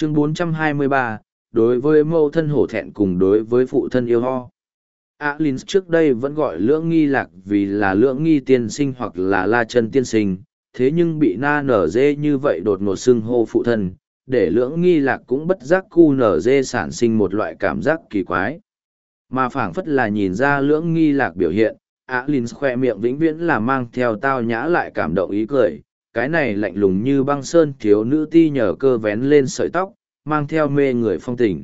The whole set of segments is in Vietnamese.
Chương 423, đối với mẫu thân hổ thẹn cùng đối với phụ thân yêu ho. Alin trước đây vẫn gọi Lưỡng Nghi Lạc vì là Lưỡng Nghi tiên sinh hoặc là La Chân tiên sinh, thế nhưng bị Na Nở Dê như vậy đột ngột xưng hô phụ thân, để Lưỡng Nghi Lạc cũng bất giác cu nở dê sản sinh một loại cảm giác kỳ quái. Mà phảng phất là nhìn ra Lưỡng Nghi Lạc biểu hiện, Alin khoe miệng vĩnh viễn là mang theo tao nhã lại cảm động ý cười, cái này lạnh lùng như băng sơn thiếu nữ ti nhờ cơ vén lên sợi tóc, mang theo mê người phong tình.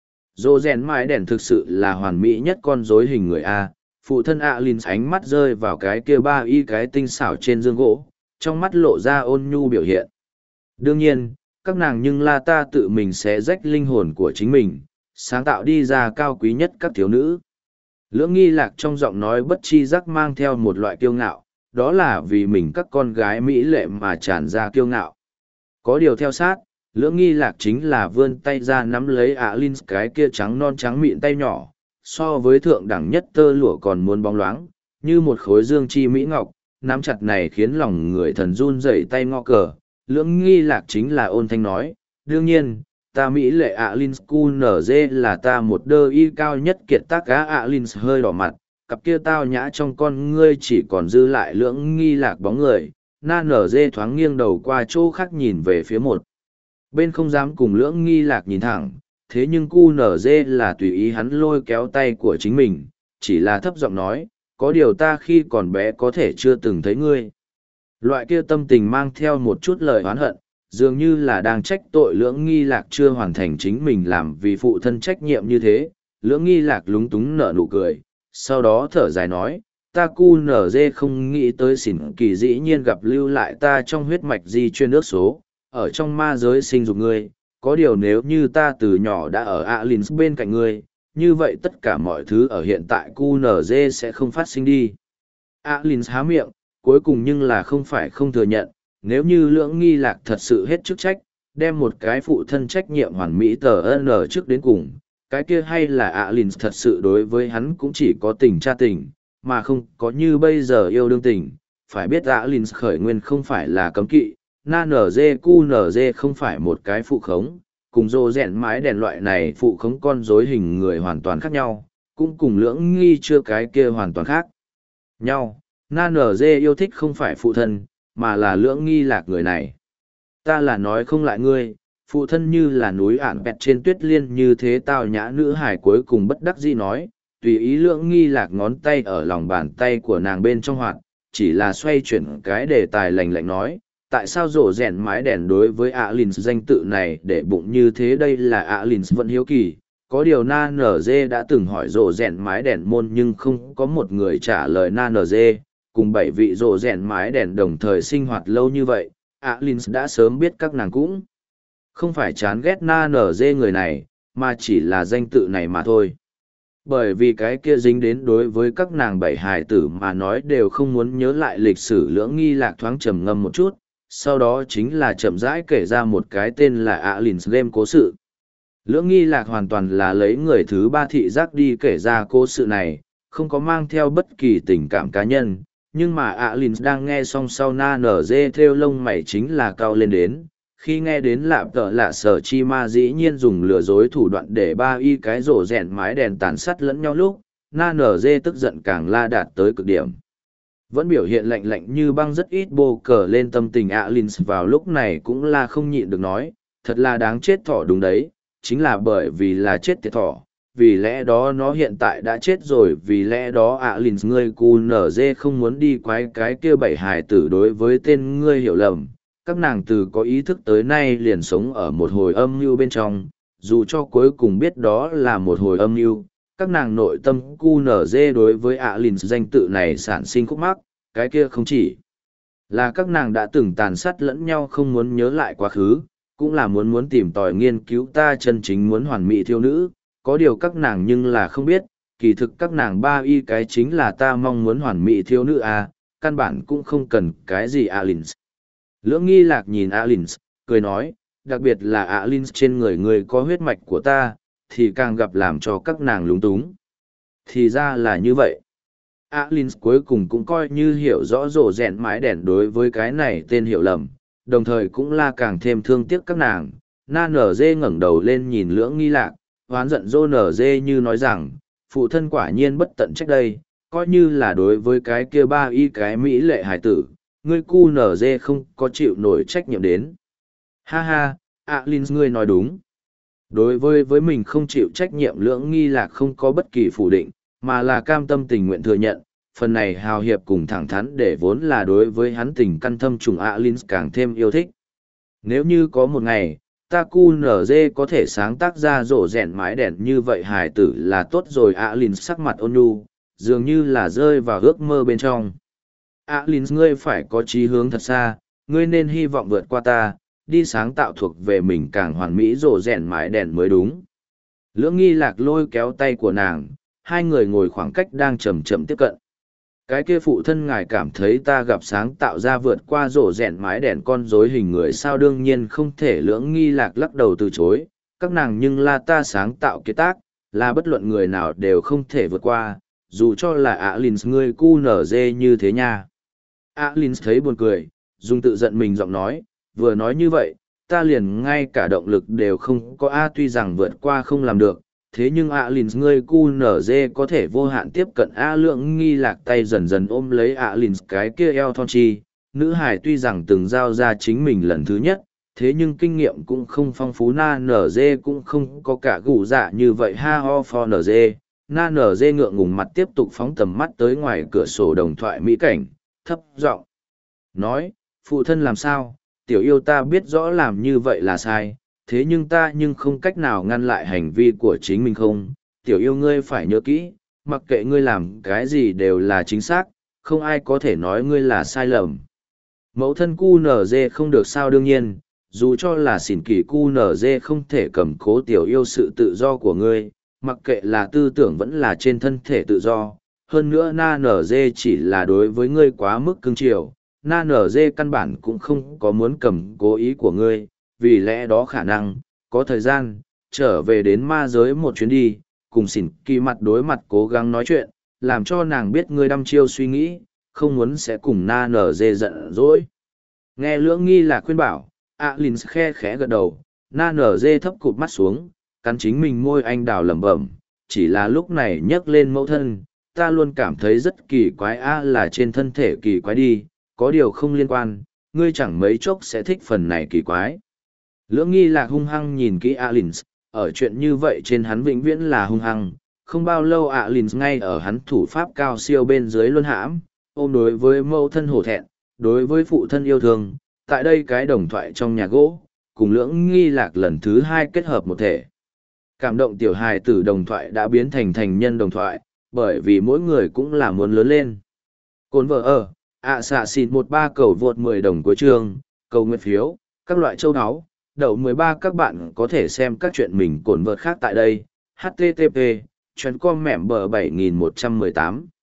Dô rèn mái đèn thực sự là hoàn mỹ nhất con rối hình người A, phụ thân Alin ánh mắt rơi vào cái kia ba y cái tinh xảo trên dương gỗ, trong mắt lộ ra ôn nhu biểu hiện. Đương nhiên, các nàng nhưng là ta tự mình sẽ rách linh hồn của chính mình, sáng tạo đi ra cao quý nhất các thiếu nữ. Lưỡng Nghi Lạc trong giọng nói bất chi giác mang theo một loại kiêu ngạo, đó là vì mình các con gái mỹ lệ mà tràn ra kiêu ngạo. Có điều theo sát, Lưỡng Nghi Lạc chính là vươn tay ra nắm lấy Alin cái kia trắng non trắng mịn tay nhỏ, so với thượng đẳng nhất tơ lụa còn muốn bóng loáng, như một khối dương chi mỹ ngọc, nắm chặt này khiến lòng người thần run rẩy tay ngọ cờ. Lưỡng Nghi Lạc chính là ôn thanh nói, đương nhiên, ta mỹ lệ Alin QNZ là ta một đơ y cao nhất kiệt tác á. Alin hơi đỏ mặt, cặp kia tao nhã trong con ngươi chỉ còn dư lại Lưỡng Nghi Lạc bóng người. Na nở dê thoáng nghiêng đầu qua chỗ khác nhìn về phía một bên, không dám cùng Lưỡng Nghi Lạc nhìn thẳng, thế nhưng QNZ là tùy ý hắn lôi kéo tay của chính mình, chỉ là thấp giọng nói, có điều ta khi còn bé có thể chưa từng thấy ngươi. Loại kia tâm tình mang theo một chút lời oán hận, dường như là đang trách tội Lưỡng Nghi Lạc chưa hoàn thành chính mình làm vì phụ thân trách nhiệm như thế. Lưỡng Nghi Lạc lúng túng nở nụ cười, sau đó thở dài nói, ta QNZ không nghĩ tới xỉn kỳ dĩ nhiên gặp lưu lại ta trong huyết mạch di chuyên ước số, ở trong ma giới sinh dục ngươi, có điều nếu như ta từ nhỏ đã ở Alin bên cạnh ngươi, như vậy tất cả mọi thứ ở hiện tại QNZ sẽ không phát sinh đi. Alin há miệng, cuối cùng nhưng là không phải không thừa nhận, nếu như Lưỡng Nghi Lạc thật sự hết chức trách, đem một cái phụ thân trách nhiệm hoàn mỹ tờ N trước đến cùng, cái kia hay là Alin thật sự đối với hắn cũng chỉ có tình cha tình, mà không có như bây giờ yêu đương tình. Phải biết Alin khởi nguyên không phải là cấm kỵ, Na NG QNZ không phải một cái phụ khống, cùng rô rẹn mái đèn loại này phụ khống con rối hình người hoàn toàn khác nhau, cũng cùng Lưỡng Nghi chưa cái kia hoàn toàn khác nhau. Na NG yêu thích không phải phụ thân, mà là Lưỡng Nghi Lạc người này. Ta là nói không lại ngươi, phụ thân như là núi ản bẹt trên tuyết liên như thế tao nhã nữ hải cuối cùng bất đắc dĩ nói, tùy ý Lưỡng Nghi Lạc ngón tay ở lòng bàn tay của nàng bên trong hoạt, chỉ là xoay chuyển cái đề tài lành lạnh nói, tại sao rổ rèn mái đèn đối với Alin danh tự này để bụng như thế. Đây là Alin vẫn hiếu kỳ, có điều Na NG đã từng hỏi rổ rèn mái đèn môn nhưng không có một người trả lời Na NG, cùng 7 vị rổ rèn mái đèn đồng thời sinh hoạt lâu như vậy, Alin đã sớm biết các nàng cũng không phải chán ghét Na NG người này, mà chỉ là danh tự này mà thôi. Bởi vì cái kia dính đến đối với các nàng 7 hài tử mà nói đều không muốn nhớ lại lịch sử. Lưỡng Nghi Lạc thoáng trầm ngâm một chút, sau đó chính là chậm rãi kể ra một cái tên là Alins Game cố sự. Lưỡng Nghi Lạc hoàn toàn là lấy người thứ ba thị giác đi kể ra cố sự này, không có mang theo bất kỳ tình cảm cá nhân, nhưng mà Alins đang nghe xong sau Na nở dê theo lông mày chính là cao lên đến. Khi nghe đến lạp tợ lạ sở chi ma dĩ nhiên dùng lừa dối thủ đoạn để ba y cái rổ rèn mái đèn tàn sát lẫn nhau lúc, Na nở dê tức giận càng la đạt tới cực điểm. Vẫn biểu hiện lạnh lạnh như băng rất ít bô cờ lên tâm tình Alins vào lúc này cũng là không nhịn được nói, thật là đáng chết thỏ đúng đấy, chính là bởi vì là chết tiệt thỏ, vì lẽ đó nó hiện tại đã chết rồi, vì lẽ đó Alins ngươi QNZ không muốn đi quái cái kia 7 hài tử đối với tên ngươi hiểu lầm, các nàng từ có ý thức tới nay liền sống ở một hồi âm mưu bên trong, dù cho cuối cùng biết đó là một hồi âm mưu. Các nàng nội tâm QNZ đối với Alins danh tự này sản sinh khúc mắc, cái kia không chỉ là các nàng đã từng tàn sát lẫn nhau không muốn nhớ lại quá khứ, cũng là muốn tìm tòi nghiên cứu ta chân chính muốn hoàn mỹ thiếu nữ, có điều các nàng nhưng là không biết, kỳ thực các nàng ba y cái chính là ta mong muốn hoàn mỹ thiếu nữ à, căn bản cũng không cần cái gì Alins. Lưỡng Nghi Lạc nhìn Alins, cười nói, đặc biệt là Alins trên người có huyết mạch của ta, thì càng gặp làm cho các nàng lúng túng. Thì ra là như vậy. Alins cuối cùng cũng coi như hiểu rõ rổ rèn mái đèn đối với cái này tên hiểu lầm, đồng thời cũng là càng thêm thương tiếc các nàng, Na nở dê ngẩng đầu lên nhìn lưỡng nghi lạc, hoán giận dô nở dê như nói rằng, phụ thân quả nhiên bất tận trách đây, coi như là đối với cái kia ba y cái mỹ lệ hải tử, ngươi cu nở dê không có chịu nổi trách nhiệm đến. Ha ha, Linh ngươi nói đúng. Đối với mình không chịu trách nhiệm lưỡng nghi lạc không có bất kỳ phủ định, mà là cam tâm tình nguyện thừa nhận, phần này hào hiệp cùng thẳng thắn để vốn là đối với hắn tình căn thâm trùng Linh càng thêm yêu thích. Nếu như có một ngày, ta cu nở dê có thể sáng tác ra rổ rèn mái đèn như vậy hài tử là tốt rồi Linh sắc mặt ôn nhu, dường như là rơi vào ước mơ bên trong. Linh ngươi phải có chí hướng thật xa, ngươi nên hy vọng vượt qua ta, đi sáng tạo thuộc về mình càng hoàn mỹ rổ rèn mái đèn mới đúng. Lưỡng nghi lạc lôi kéo tay của nàng, hai người ngồi khoảng cách đang chậm chậm tiếp cận. Cái kia phụ thân ngài cảm thấy ta gặp sáng tạo ra vượt qua rổ rèn mái đèn con rối hình người sao đương nhiên không thể lưỡng nghi lạc lắc đầu từ chối, các nàng nhưng là ta sáng tạo kiệt tác, là bất luận người nào đều không thể vượt qua, dù cho là Linh ngươi cu nở dê như thế nha. Linh thấy buồn cười, dùng tự giận mình giọng nói, vừa nói như vậy, ta liền ngay cả động lực đều không có tuy rằng vượt qua không làm được, thế nhưng Linh ngươi cu nở dê có thể vô hạn tiếp cận lượng nghi lạc tay dần dần ôm lấy Linh cái kia eo thon chi, nữ hải tuy rằng từng giao ra chính mình lần thứ nhất, thế nhưng kinh nghiệm cũng không phong phú na nở dê cũng không có cả gù dạ như vậy ha ho for nở dê. Na nở dê ngượng ngùng mặt tiếp tục phóng tầm mắt tới ngoài cửa sổ đồng thoại mỹ cảnh, thấp giọng nói, phụ thân làm sao, tiểu yêu ta biết rõ làm như vậy là sai, thế nhưng ta nhưng không cách nào ngăn lại hành vi của chính mình không, tiểu yêu ngươi phải nhớ kỹ, mặc kệ ngươi làm cái gì đều là chính xác, không ai có thể nói ngươi là sai lầm. Mẫu thân cu nở dê không được sao đương nhiên, dù cho là xỉn kỳ cu nở dê không thể cầm cố tiểu yêu sự tự do của ngươi, mặc kệ là tư tưởng vẫn là trên thân thể tự do, hơn nữa na nở dê chỉ là đối với ngươi quá mức cưng chiều, na nở dê căn bản cũng không có muốn cầm cố ý của ngươi, vì lẽ đó khả năng, có thời gian, trở về đến ma giới một chuyến đi, cùng xỉn kỳ mặt đối mặt cố gắng nói chuyện, làm cho nàng biết ngươi đăm chiêu suy nghĩ, không muốn sẽ cùng na nở dê giận dỗi. Nghe lưỡng nghi là khuyên bảo, Linh khe khẽ gật đầu, na nở dê thấp cụt mắt xuống, cắn chính mình môi anh đào lẩm bẩm, chỉ là lúc này nhấc lên mẫu thân, ta luôn cảm thấy rất kỳ quái là trên thân thể kỳ quái đi, có điều không liên quan, ngươi chẳng mấy chốc sẽ thích phần này kỳ quái. Lưỡng nghi lạc hung hăng nhìn kỹ Linh, ở chuyện như vậy trên hắn vĩnh viễn là hung hăng, không bao lâu Linh ngay ở hắn thủ pháp cao siêu bên dưới luân hãm, ôm đối với mẫu thân hổ thẹn, đối với phụ thân yêu thương, tại đây cái đồng thoại trong nhà gỗ, cùng lưỡng nghi lạc lần thứ hai kết hợp một thể. Cảm động tiểu hài tử đồng thoại đã biến thành thành nhân đồng thoại, bởi vì mỗi người cũng là muốn lớn lên. Cồn vợ ở, xạ xịt 13 cầu vượt 10 đồng cuối chương, cầu nguyện phiếu, các loại châu áo, đậu 13 các bạn có thể xem các chuyện mình cồn vợt khác tại đây, http, chuyến com mẻm bờ 7118.